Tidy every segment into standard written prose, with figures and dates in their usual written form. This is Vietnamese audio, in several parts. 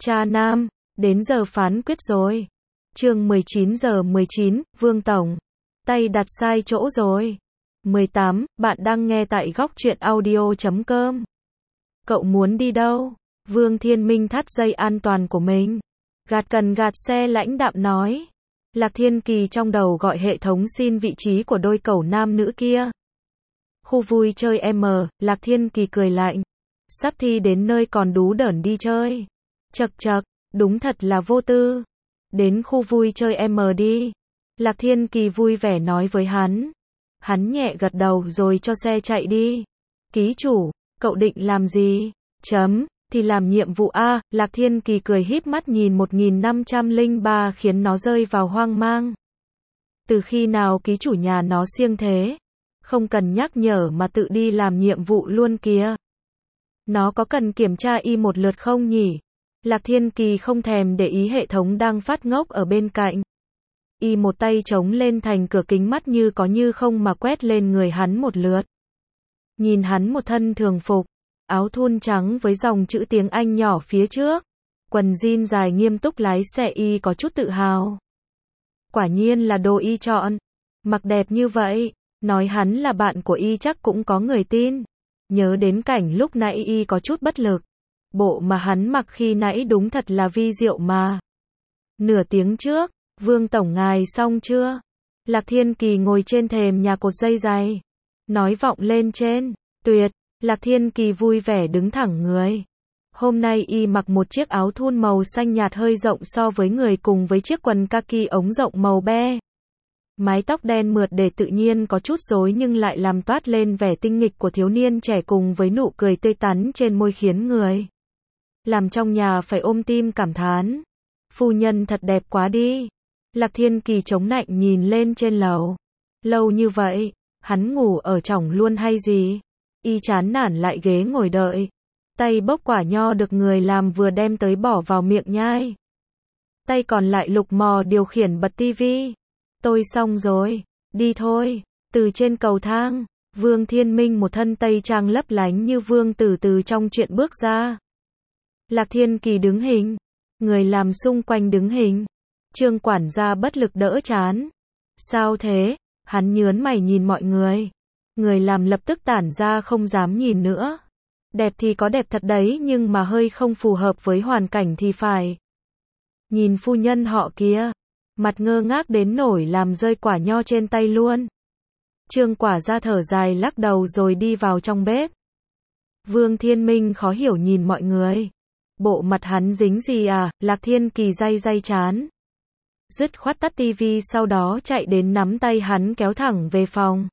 Cha nam, đến giờ phán quyết rồi. Chương 19 giờ 19, Vương Tổng. Tay đặt sai chỗ rồi. 18, bạn đang nghe tại góc truyện audio.com. Cậu muốn đi đâu? Vương Thiên Minh thắt dây an toàn của mình. Gạt xe lãnh đạm nói. Lạc Thiên Kỳ trong đầu gọi hệ thống xin vị trí của đôi cẩu nam nữ kia. Khu vui chơi M, Lạc Thiên Kỳ cười lạnh. Sắp thi đến nơi còn đú đởn đi chơi. Chậc chậc, đúng thật là vô tư. Đến khu vui chơi M đi. Lạc Thiên Kỳ vui vẻ nói với hắn. Hắn nhẹ gật đầu rồi cho xe chạy đi. Ký chủ, cậu định làm gì? Thì làm nhiệm vụ A. Lạc Thiên Kỳ cười híp mắt nhìn 1503 khiến nó rơi vào hoang mang. Từ khi nào ký chủ nhà nó siêng thế? Không cần nhắc nhở mà tự đi làm nhiệm vụ luôn kìa. Nó có cần kiểm tra y một lượt không nhỉ? Lạc Thiên Kỳ không thèm để ý hệ thống đang phát ngốc ở bên cạnh. Y một tay chống lên thành cửa kính mắt như có như không mà quét lên người hắn một lượt. Nhìn hắn một thân thường phục, áo thun trắng với dòng chữ tiếng Anh nhỏ phía trước, quần jean dài nghiêm túc lái xe y có chút tự hào. Quả nhiên là đồ y chọn, mặc đẹp như vậy, nói hắn là bạn của y chắc cũng có người tin. Nhớ đến cảnh lúc nãy y có chút bất lực. Bộ mà hắn mặc khi nãy đúng thật là vi diệu mà. Nửa tiếng trước, Vương Tổng ngài xong chưa? Lạc Thiên Kỳ ngồi trên thềm nhà cột dây dày. Nói vọng lên trên. Tuyệt. Lạc Thiên Kỳ vui vẻ đứng thẳng người. Hôm nay y mặc một chiếc áo thun màu xanh nhạt hơi rộng so với người cùng với chiếc quần kaki ống rộng màu be. Mái tóc đen mượt để tự nhiên có chút rối nhưng lại làm toát lên vẻ tinh nghịch của thiếu niên trẻ cùng với nụ cười tươi tắn trên môi khiến người làm trong nhà phải ôm tim cảm thán. Phu nhân thật đẹp quá đi. Lạc Thiên Kỳ chống nạnh nhìn lên trên lầu. Lâu như vậy, hắn ngủ ở trỏng luôn hay gì? Y chán nản lại ghế ngồi đợi. Tay bốc quả nho được người làm vừa đem tới bỏ vào miệng nhai. Tay còn lại lục mò điều khiển bật tivi. Tôi xong rồi, đi thôi. Từ trên cầu thang, Vương Thiên Minh một thân tây trang lấp lánh như vương tử từ trong truyện bước ra. Lạc Thiên Kỳ đứng hình, người làm xung quanh đứng hình. Trương quản gia bất lực đỡ chán. Sao thế? Hắn nhớn mày nhìn mọi người. Người làm lập tức tản ra không dám nhìn nữa. Đẹp thì có đẹp thật đấy nhưng mà hơi không phù hợp với hoàn cảnh thì phải. Nhìn phu nhân họ kia. Mặt ngơ ngác đến nổi làm rơi quả nho trên tay luôn. Trương quả gia thở dài lắc đầu rồi đi vào trong bếp. Vương Thiên Minh khó hiểu nhìn mọi người. Bộ mặt hắn dính gì à? Lạc Thiên Kỳ day chán. Dứt khoát tắt tivi sau đó chạy đến nắm tay hắn kéo thẳng về phòng.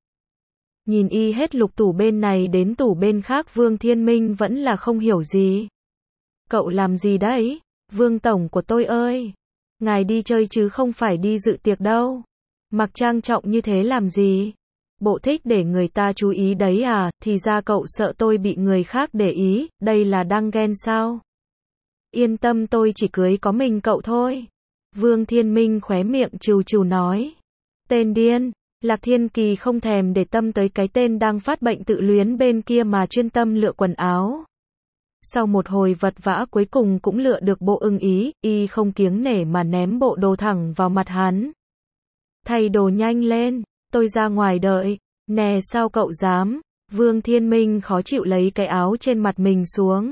Nhìn y hết lục tủ bên này đến tủ bên khác Vương Thiên Minh vẫn là không hiểu gì. Cậu làm gì đấy? Vương Tổng của tôi ơi! Ngài đi chơi chứ không phải đi dự tiệc đâu. Mặc trang trọng như thế làm gì? Bộ thích để người ta chú ý đấy à? Thì ra cậu sợ tôi bị người khác để ý, đây là đang ghen sao? Yên tâm tôi chỉ cưới có mình cậu thôi. Vương Thiên Minh khóe miệng trừ nói. Tên điên. Lạc Thiên Kỳ không thèm để tâm tới cái tên đang phát bệnh tự luyến bên kia mà chuyên tâm lựa quần áo. Sau một hồi vật vã cuối cùng cũng lựa được bộ ưng ý, y không kiêng nể mà ném bộ đồ thẳng vào mặt hắn. Thay đồ nhanh lên, tôi ra ngoài đợi. Nè sao cậu dám? Vương Thiên Minh khó chịu lấy cái áo trên mặt mình xuống.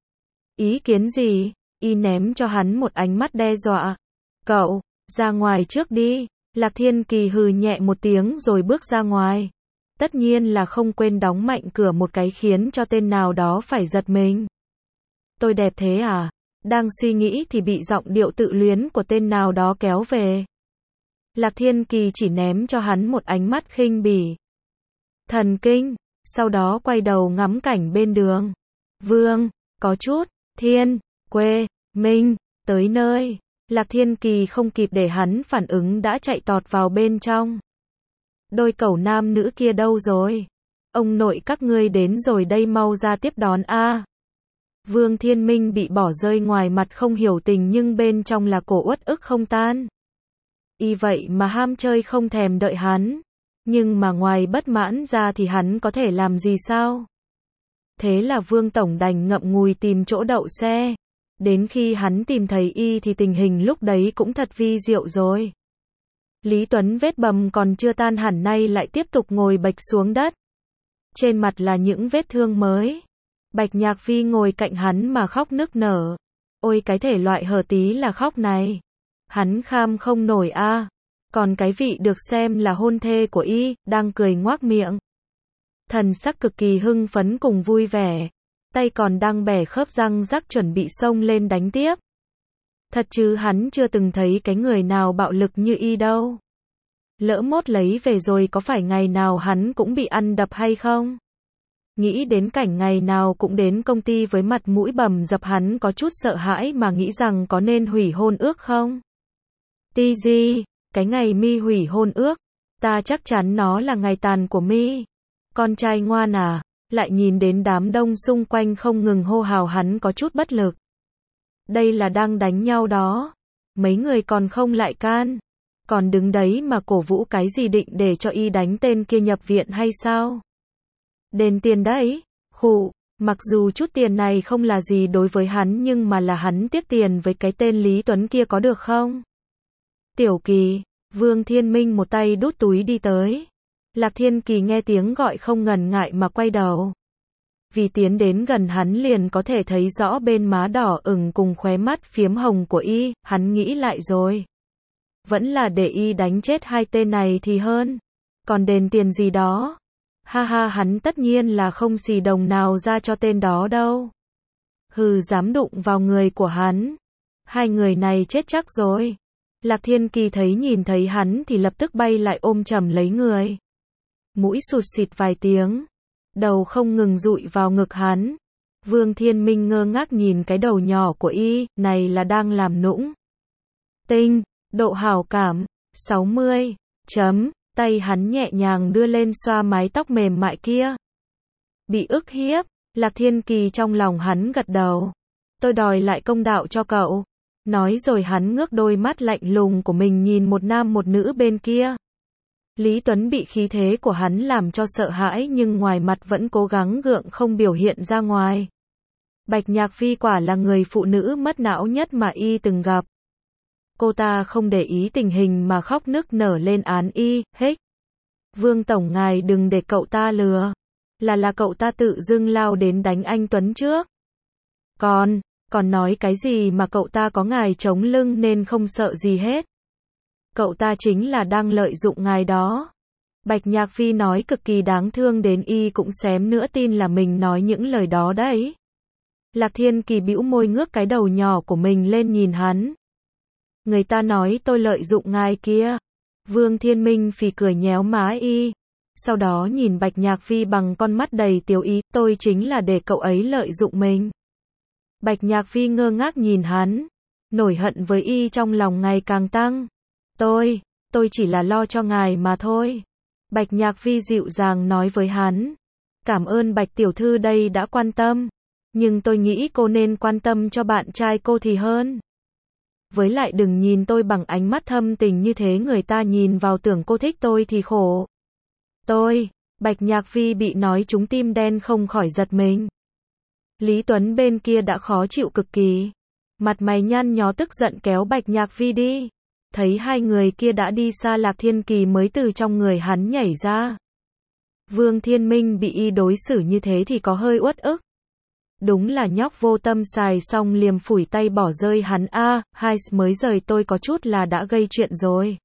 Ý kiến gì? Y ném cho hắn một ánh mắt đe dọa. Cậu, ra ngoài trước đi. Lạc Thiên Kỳ hừ nhẹ một tiếng rồi bước ra ngoài. Tất nhiên là không quên đóng mạnh cửa một cái khiến cho tên nào đó phải giật mình. Tôi đẹp thế à? Đang suy nghĩ thì bị giọng điệu tự luyến của tên nào đó kéo về. Lạc Thiên Kỳ chỉ ném cho hắn một ánh mắt khinh bỉ. Thần kinh, sau đó quay đầu ngắm cảnh bên đường. Vương, có chút, Thiên, quê, Minh, tới nơi. Lạc Thiên Kỳ không kịp để hắn phản ứng đã chạy tọt vào bên trong. Đôi cẩu nam nữ kia đâu rồi? Ông nội các ngươi đến rồi đây mau ra tiếp đón a. Vương Thiên Minh bị bỏ rơi ngoài mặt không hiểu tình nhưng bên trong là cổ uất ức không tan. Y vậy mà ham chơi không thèm đợi hắn. Nhưng mà ngoài bất mãn ra thì hắn có thể làm gì sao? Thế là Vương Tổng đành ngậm ngùi tìm chỗ đậu xe. Đến khi hắn tìm thấy y thì tình hình lúc đấy cũng thật vi diệu rồi. Lý Tuấn vết bầm còn chưa tan hẳn nay lại tiếp tục ngồi bệch xuống đất. Trên mặt là những vết thương mới. Bạch Nhạc Phi ngồi cạnh hắn mà khóc nức nở. Ôi cái thể loại hở tí là khóc này. Hắn kham không nổi a. Còn cái vị được xem là hôn thê của y, đang cười ngoác miệng. Thần sắc cực kỳ hưng phấn cùng vui vẻ. Tay còn đang bẻ khớp răng rắc chuẩn bị xông lên đánh tiếp. Thật chứ hắn chưa từng thấy cái người nào bạo lực như y đâu. Lỡ mốt lấy về rồi có phải ngày nào hắn cũng bị ăn đập hay không? Nghĩ đến cảnh ngày nào cũng đến công ty với mặt mũi bầm dập hắn có chút sợ hãi mà nghĩ rằng có nên hủy hôn ước không? Ti Di, cái ngày mi hủy hôn ước, ta chắc chắn nó là ngày tàn của mi. Con trai ngoan à, lại nhìn đến đám đông xung quanh không ngừng hô hào hắn có chút bất lực. Đây là đang đánh nhau đó. Mấy người còn không lại can. Còn đứng đấy mà cổ vũ cái gì định để cho y đánh tên kia nhập viện hay sao? Đền tiền đấy. Khụ, mặc dù chút tiền này không là gì đối với hắn nhưng mà là hắn tiếc tiền với cái tên Lý Tuấn kia có được không? Tiểu Kỳ, Vương Thiên Minh một tay đút túi đi tới. Lạc Thiên Kỳ nghe tiếng gọi không ngần ngại mà quay đầu. Vì tiến đến gần hắn liền có thể thấy rõ bên má đỏ ửng cùng khóe mắt phiếm hồng của y, hắn nghĩ lại rồi. Vẫn là để y đánh chết hai tên này thì hơn. Còn đền tiền gì đó. Ha ha hắn tất nhiên là không xì đồng nào ra cho tên đó đâu. Hừ dám đụng vào người của hắn. Hai người này chết chắc rồi. Lạc Thiên Kỳ nhìn thấy hắn thì lập tức bay lại ôm chầm lấy người. Mũi sụt xịt vài tiếng. Đầu không ngừng dụi vào ngực hắn. Vương Thiên Minh ngơ ngác nhìn cái đầu nhỏ của y, này là đang làm nũng. Tinh, độ hảo cảm, 60, tay hắn nhẹ nhàng đưa lên xoa mái tóc mềm mại kia. Bị ức hiếp, Lạc Thiên Kỳ trong lòng hắn gật đầu. Tôi đòi lại công đạo cho cậu. Nói rồi hắn ngước đôi mắt lạnh lùng của mình nhìn một nam một nữ bên kia. Lý Tuấn bị khí thế của hắn làm cho sợ hãi nhưng ngoài mặt vẫn cố gắng gượng không biểu hiện ra ngoài. Bạch Nhạc Phi quả là người phụ nữ mất não nhất mà y từng gặp. Cô ta không để ý tình hình mà khóc nức nở lên án y, hích. Vương Tổng ngài đừng để cậu ta lừa. Là cậu ta tự dưng lao đến đánh anh Tuấn trước. Còn nói cái gì mà cậu ta có ngài chống lưng nên không sợ gì hết. Cậu ta chính là đang lợi dụng ngài đó. Bạch Nhạc Phi nói cực kỳ đáng thương đến y cũng xém nữa tin là mình nói những lời đó đấy. Lạc Thiên Kỳ bĩu môi ngước cái đầu nhỏ của mình lên nhìn hắn. Người ta nói tôi lợi dụng ngài kia. Vương Thiên Minh phì cười nhéo má y. Sau đó nhìn Bạch Nhạc Phi bằng con mắt đầy tiếu ý, tôi chính là để cậu ấy lợi dụng mình. Bạch Nhạc Phi ngơ ngác nhìn hắn. Nổi hận với y trong lòng ngày càng tăng. Tôi chỉ là lo cho ngài mà thôi. Bạch Nhạc Phi dịu dàng nói với hắn. Cảm ơn Bạch tiểu thư đây đã quan tâm. Nhưng tôi nghĩ cô nên quan tâm cho bạn trai cô thì hơn. Với lại đừng nhìn tôi bằng ánh mắt thâm tình như thế người ta nhìn vào tưởng cô thích tôi thì khổ. Bạch Nhạc Phi bị nói trúng tim đen không khỏi giật mình. Lý Tuấn bên kia đã khó chịu cực kỳ. Mặt mày nhăn nhó tức giận kéo Bạch Nhạc Phi đi. Thấy hai người kia đã đi xa Lạc Thiên Kỳ mới từ trong người hắn nhảy ra. Vương Thiên Minh bị y đối xử như thế thì có hơi uất ức. Đúng là nhóc vô tâm xài xong liềm phủi tay bỏ rơi hắn hai mới rời tôi có chút là đã gây chuyện rồi.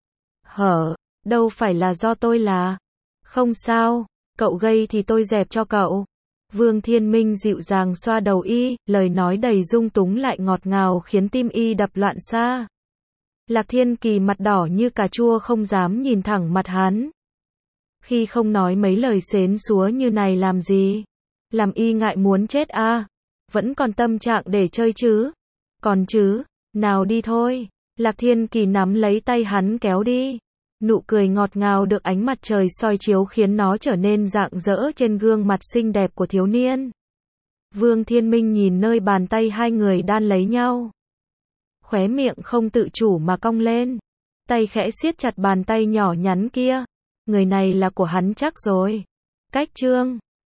Đâu phải là do tôi là. Không sao, cậu gây thì tôi dẹp cho cậu. Vương Thiên Minh dịu dàng xoa đầu y, lời nói đầy dung túng lại ngọt ngào khiến tim y đập loạn xạ. Lạc Thiên Kỳ mặt đỏ như cà chua không dám nhìn thẳng mặt hắn. Khi không nói mấy lời xến xúa như này làm gì? Làm y ngại muốn chết Vẫn còn tâm trạng để chơi chứ? Còn chứ? Nào đi thôi. Lạc Thiên Kỳ nắm lấy tay hắn kéo đi. Nụ cười ngọt ngào được ánh mặt trời soi chiếu khiến nó trở nên rạng rỡ trên gương mặt xinh đẹp của thiếu niên. Vương Thiên Minh nhìn nơi bàn tay hai người đan lấy nhau. Khóe miệng không tự chủ mà cong lên. Tay khẽ siết chặt bàn tay nhỏ nhắn kia. Người này là của hắn chắc rồi. Cách chương